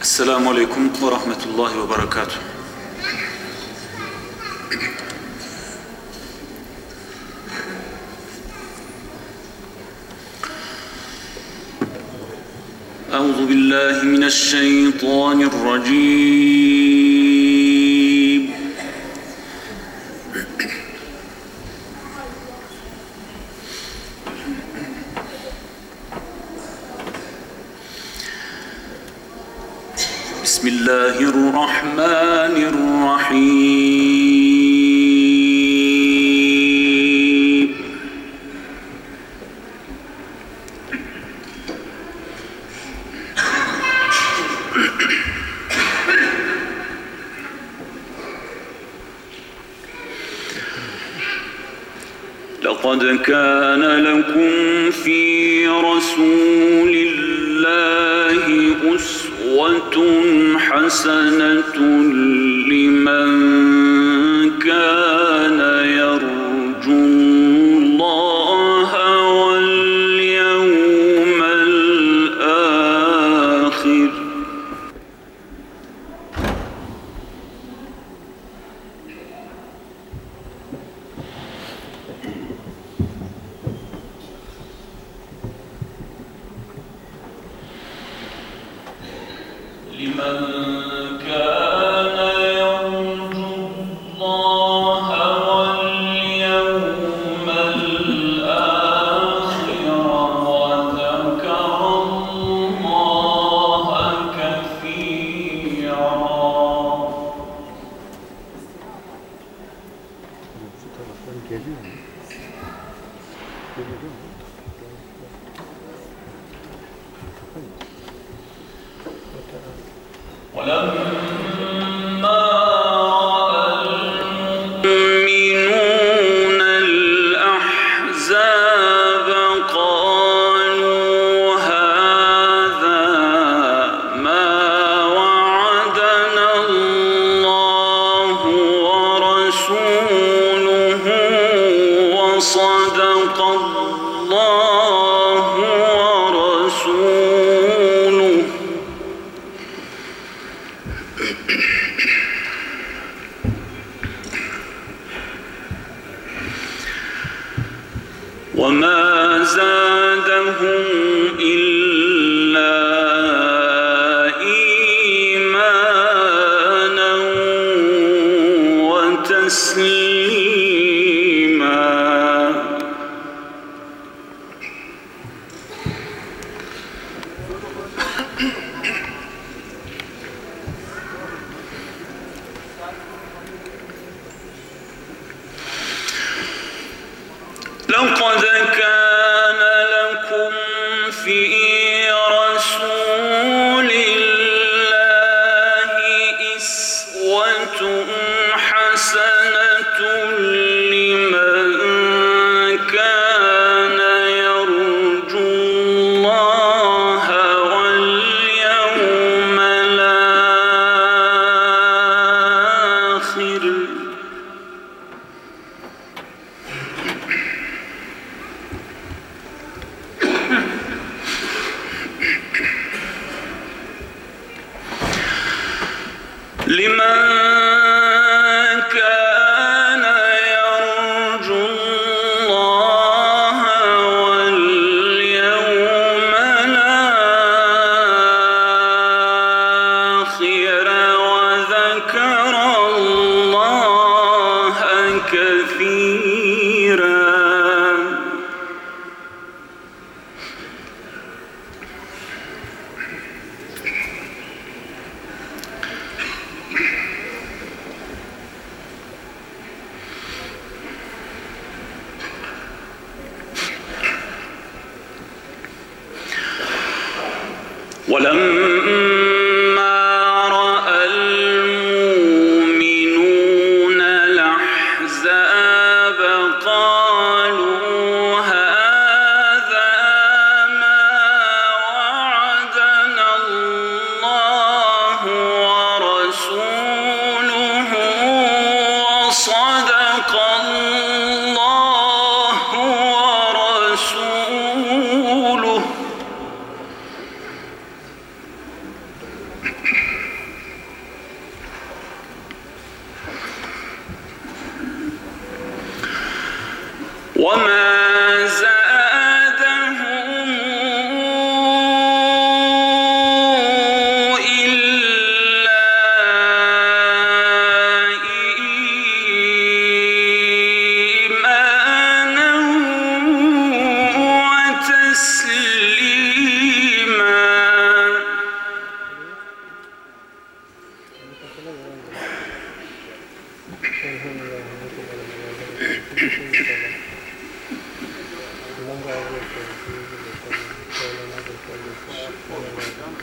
السلام عليكم ورحمة الله وبركاته. أعوذ بالله من الشيطان الرجيم. بسم الله الرحمن الرحيم. لقد كان لكم في رسول الله أسوة حسنة لمن كان يرجو الله واليوم الآخر. لمن كان يرجو الله واليوم الآخر وذكر الله كثيرا. ولما المؤمنون الأحزاب قالوا هذا ما وعدنا الله ورسوله وصدق الله ورسوله. وما زادهم إلا إيمانا وتسليما. لقد كان لكم في رسول الله أسوة حسنة لمن كان يرجو الله واليوم الآخر. لمن كان يرجو الله واليوم الآخر وذكر الله كثيرا. ولما رأى المؤمنون الأحزاب قالوا هذا ما وعدنا الله ورسوله وصدق الله ورسوله.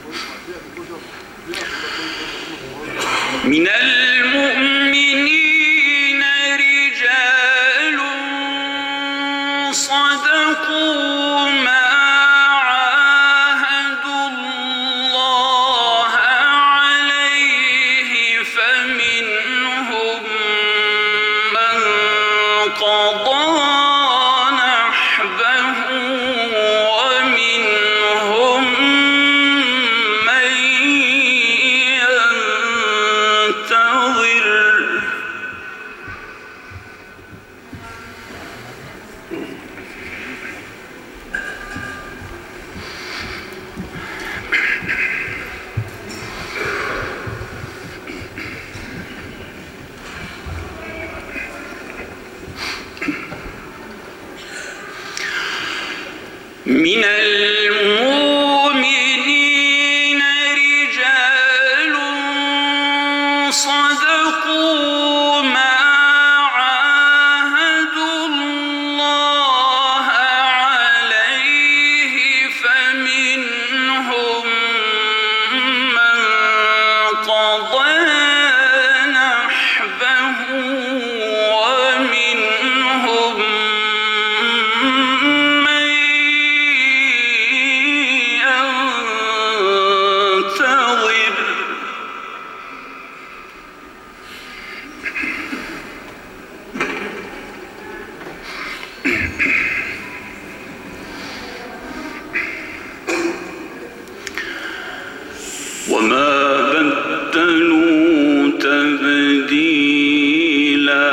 من المؤمنين رجال صدقوا ما عاهدوا الله عليه فمنهم من قضى نحبه ومنهم من ينتظر من المؤمنين رجال صدقوا ما عاهدوا الله عليه فمنهم من قضى نحبه ومنهم من ينتظر وما بدلوا تبديلا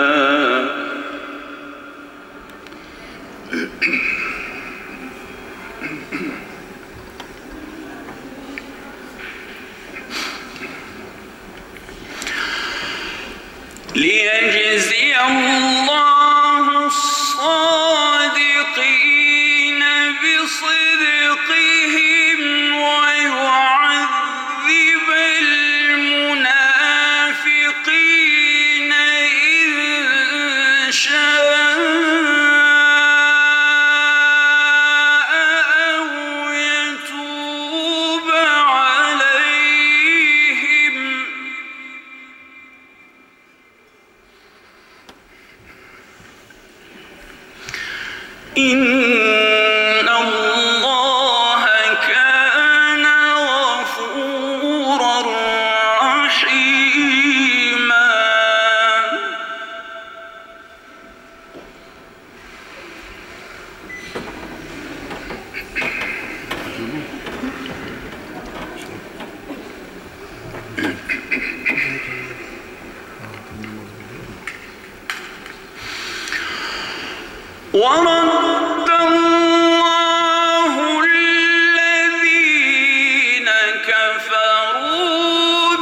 ليجزي الله الصادقين بصدقهم ويعذب المنافقين إن شاء أو يتوب عليهم إن الله كان غفورا رحيما ورد الله الذين كفروا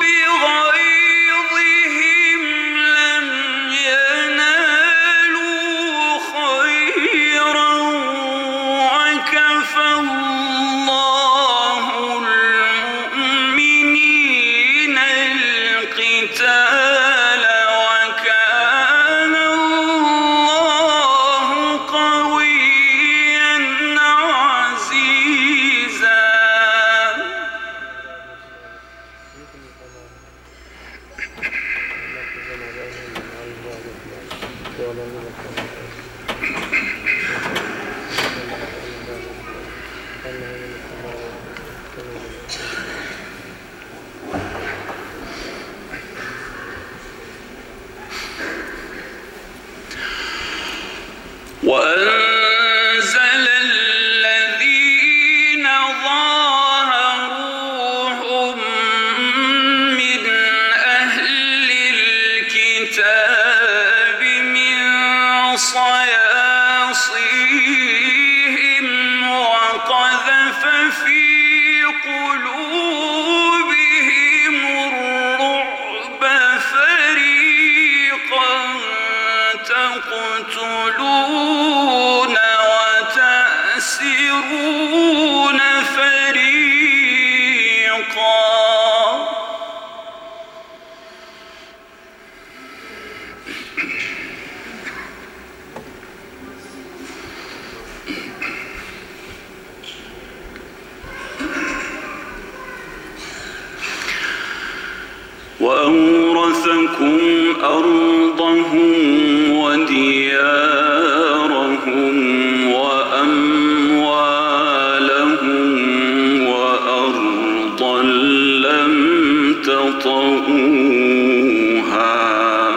بغيظهم لم ينالوا خيرا وكفى الله المؤمنين القتال وكان الله قويا عزيزا وأنزل الذين ظاهروهم من أهل الكتاب من صياصيهم وقذف وأورثكم أرضهم وديارهم وأموالهم وأرضا لم تطئوها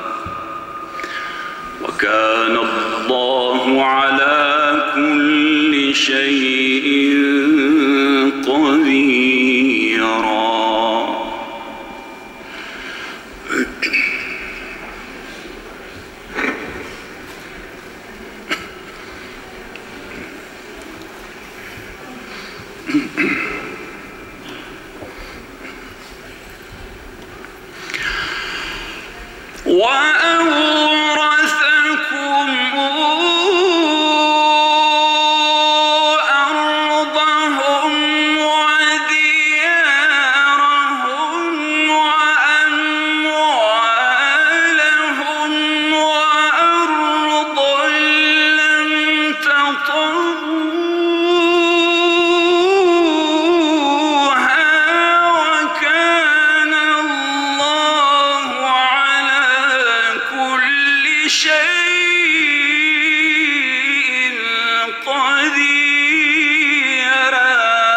وكان الله على كل شيء قديرا. وأورثكم أرضهم وديارهم وأموالهم وأرضا لم تطئوها وكان الله على كل شيء قديرا.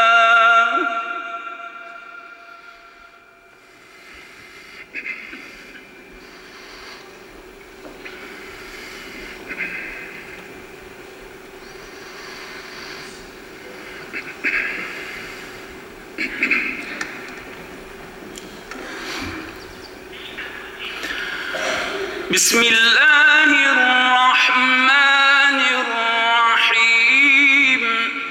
بسم الله الرحمن الرحيم.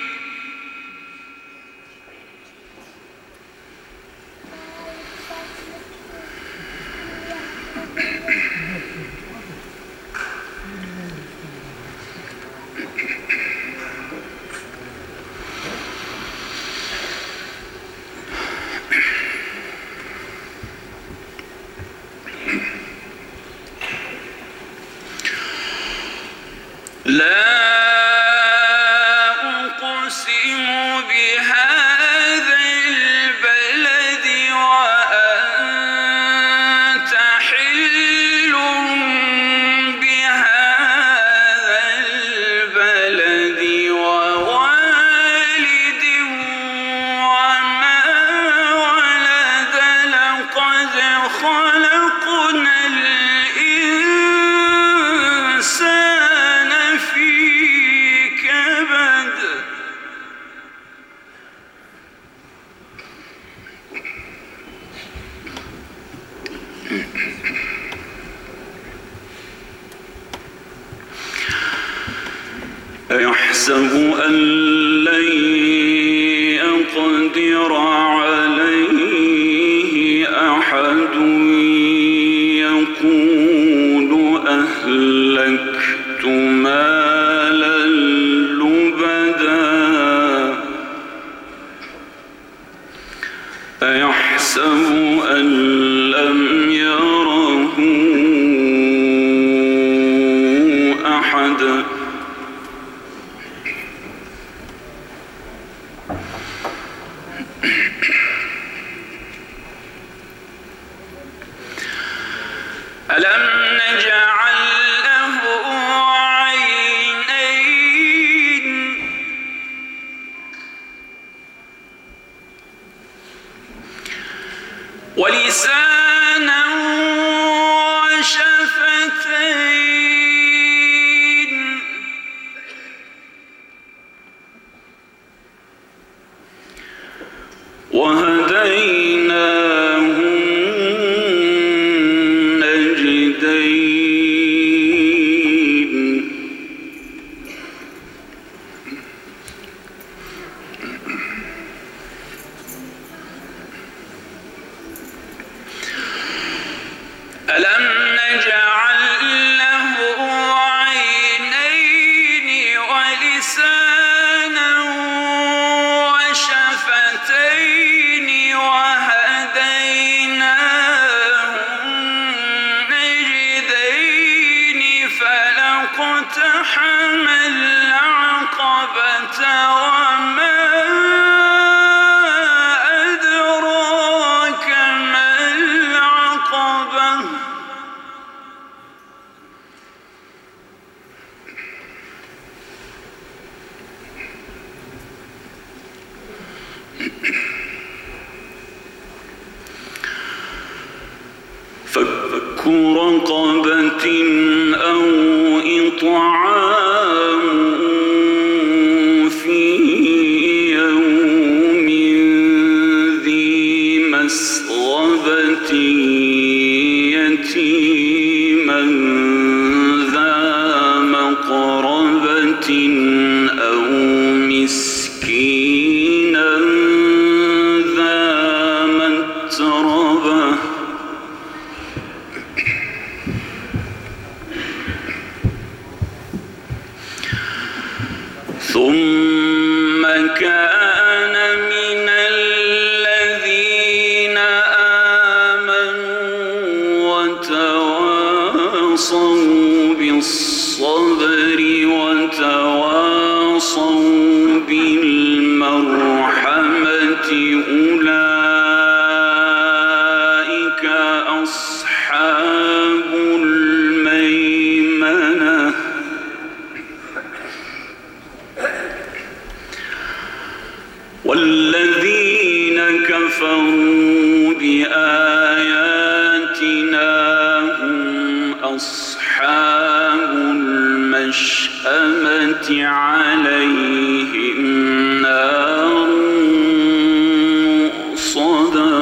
لا أقسم بهذا البلد وأنت حل بهذا البلد ووالد وما ولد لقد خلقنا الإنسان في كبد. أيحسب أن لن يقدر عليه أحد يقول أهلكت مالا لبدا أيحسب أن لم يره أحد ألم نجعل له عينين ولسانا وشفتين وهديناه النجدين. ألم نجعل له عينين ولسانا وشفتين وهديناه النجدين فلاقتحم العقبة وما أدراك ما العقبة رقبة أو إطعام في يوم ذي مسغبة يتيما ذا مقربة أو مسكينا ذا متربة ثم كان من الذين آمنوا وتواصوا بالصبر وتواصوا بالمرحمة أولئك أصحاب الميمنة والذين كفروا بآياتنا هم أصحاب المشأمة عليهم نار مؤصدة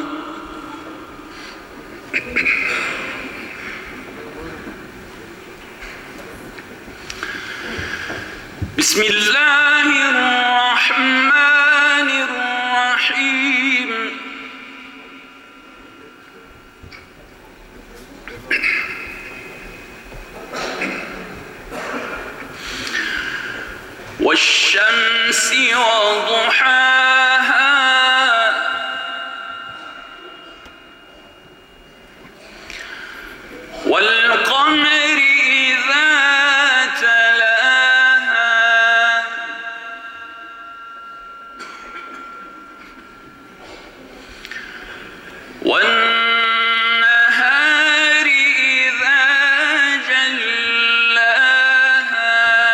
بسم الله الرحمن الرحيم والشمس وضحاها والقمر إذا تلاها والنهار إذا جلاها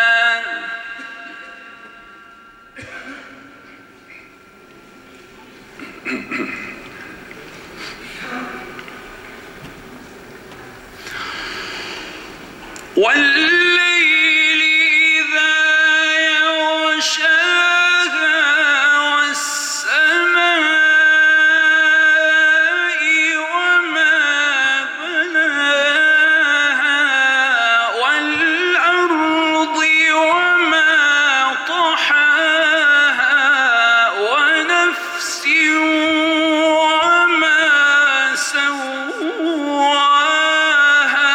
والليل إذا يغشاها والسماء وما بناها والأرض وما طحاها ونفس وما سواها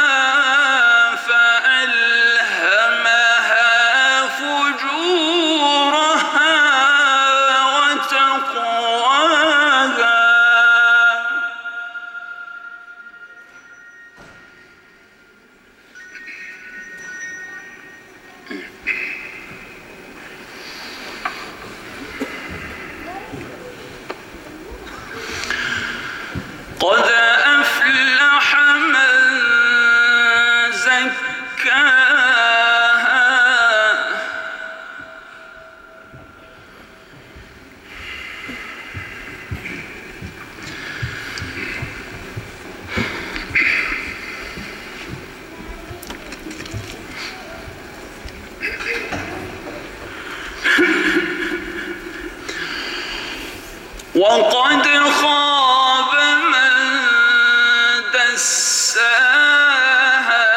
فألهمها فجورها وتقواها قد أفلح من زكاها وقد خاب من دساها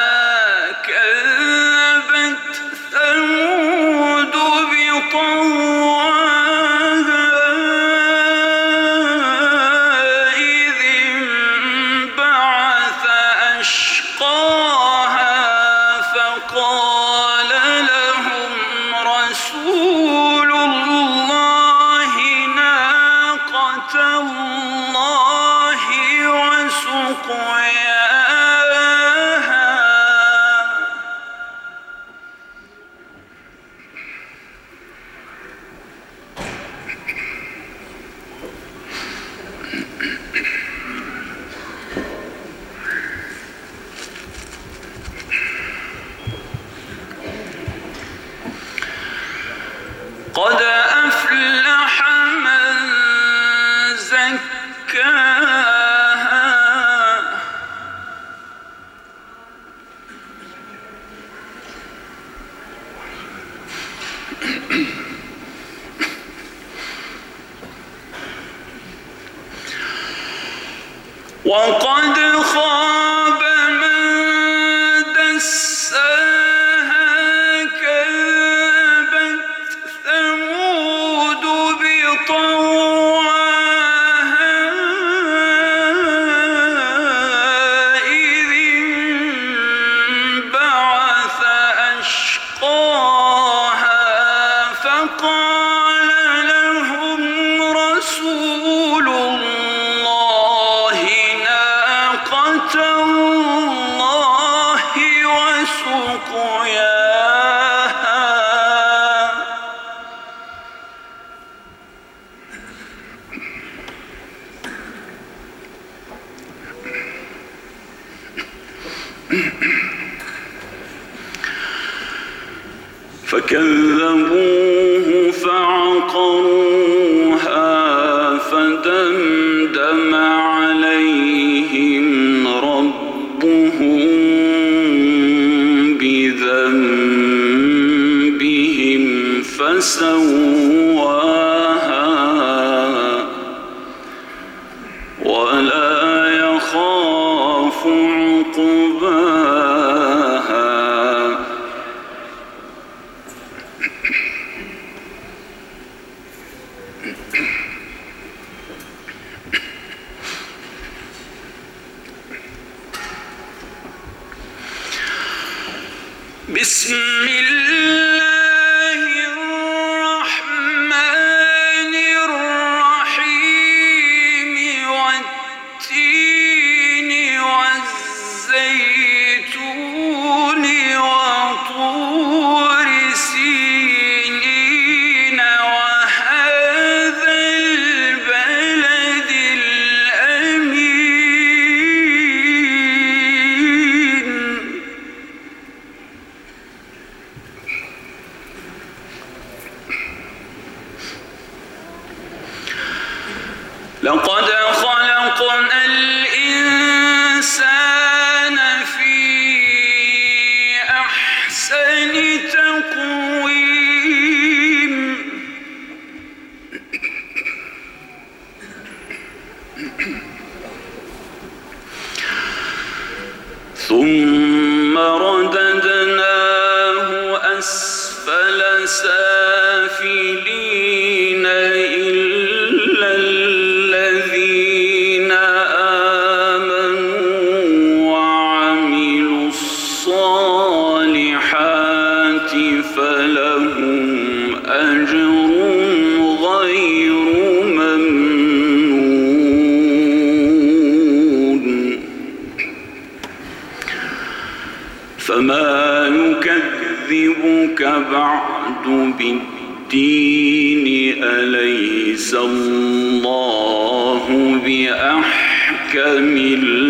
كذبت ثمود بطغواها إذ انبعث أشقاها فقال لهم رسول الله ناقة الله وسقياها قد أفلح من زكاها وقد خاب من دساها كذبت ثمود بطغواها إذ انبعث أشقاها فقال لهم رسول الله ناقة الله وسقياها فكذبوه فعقروها فدمدم عليهم ربهم بذنبهم فسواها ولا يخاف عقباها بسم الله الرحمن الرحيم والتين والزيتون وطور سينين وهذا البلد الأمين لقد خلقنا الإنسان في أحسن تقويم ثم رددناه أسفل سافلين إلا الذين آمنوا وعملوا الصالحات فلهم أجر غير ممنون فما يكذبك بعد بالدين أليس الله بأحكم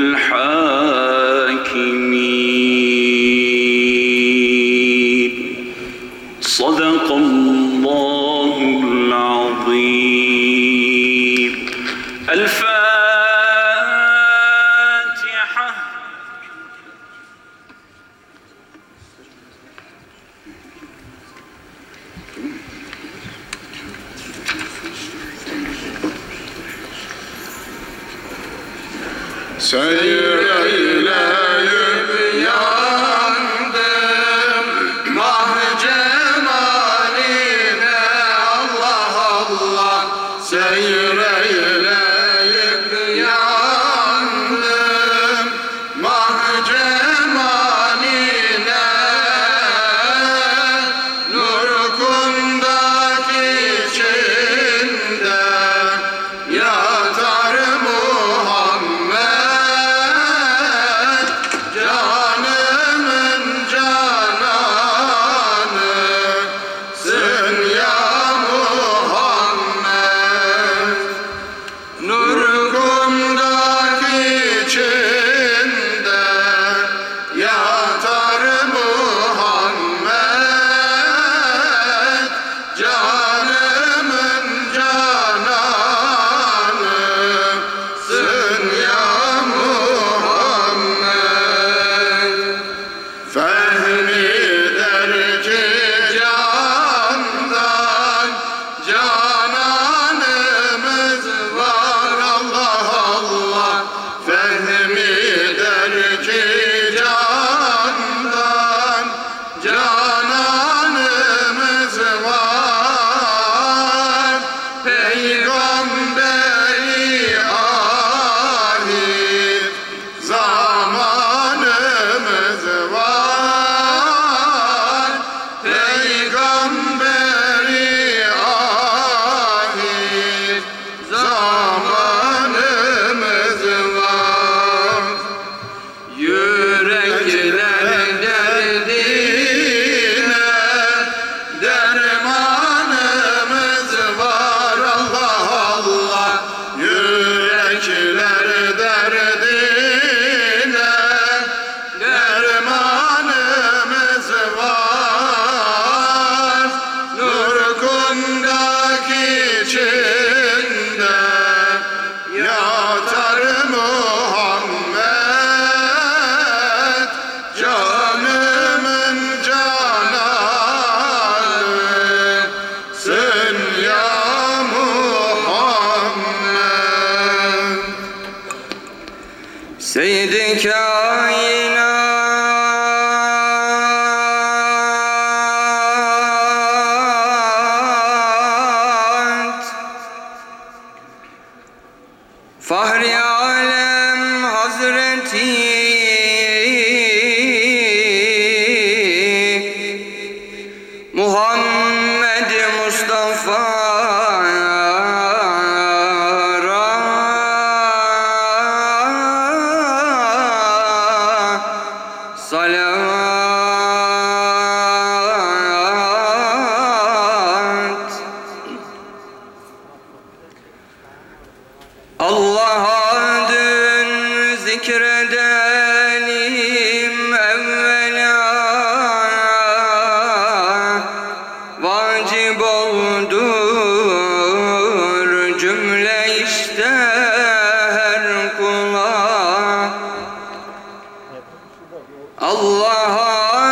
الحاكمين صدق الله العظيم. الفاتحة. Söyleyip yandım mah cemaline Allah Allah Söyleyip yandım mah cemaline Nur kundak içinde yatar Muhammed Seyyid-i kainat, Fahri alem Hazreti Muhammed Mustafa salavat. Allah adın zikredelim evvela, vacip oldur cümle işte her kula. Allah